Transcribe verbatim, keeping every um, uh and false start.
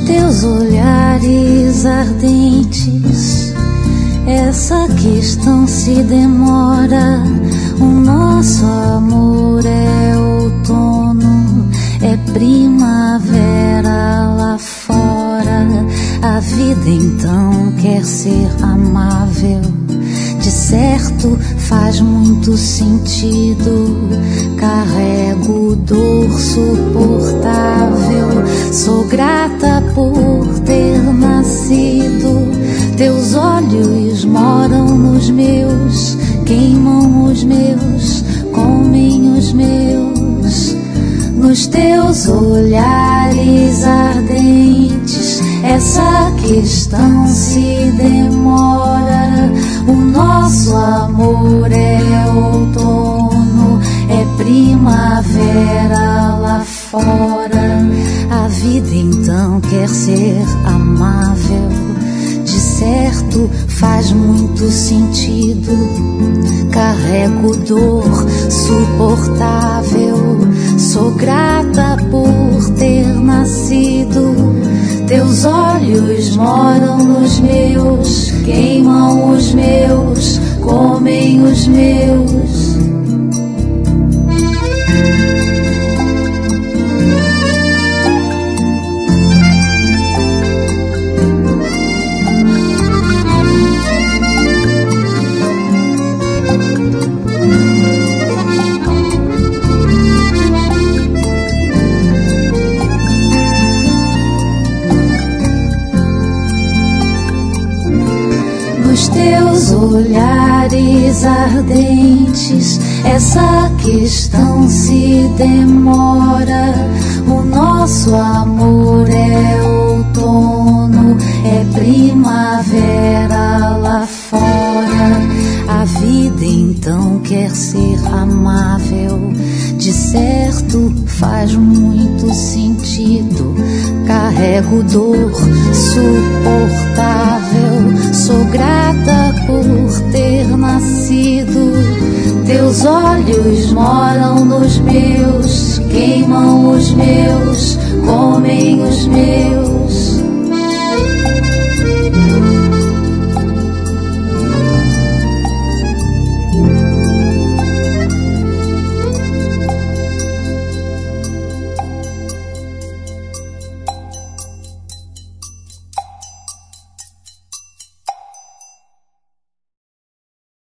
teus olhares ardentes, essa questão se demora. O nosso amor é outono, é primavera lá fora. A vida então quer ser amável, de certo faz muito sentido. Carrego dor suportável, sou grata por ter nascido. Teus olhos moram nos meus, queimam os meus, comem os meus. Nos teus olhares ardentes, essa questão se demora. O nosso amor é outono, é primavera lá fora. A vida então quer ser amável, de certo faz muito sentido. Carrego dor suportável, sou grata por ter nascido. Teus olhos moram nos meus, queimam os meus, comem os meus. Teus olhares ardentes, essa questão se demora. O nosso amor é outono, é primavera lá fora. A vida então quer ser amável, de certo faz muito sentido. Carrego dor suportável, sou grata por ter nascido. Teus olhos moram nos meus, queimam os meus, comem os meus.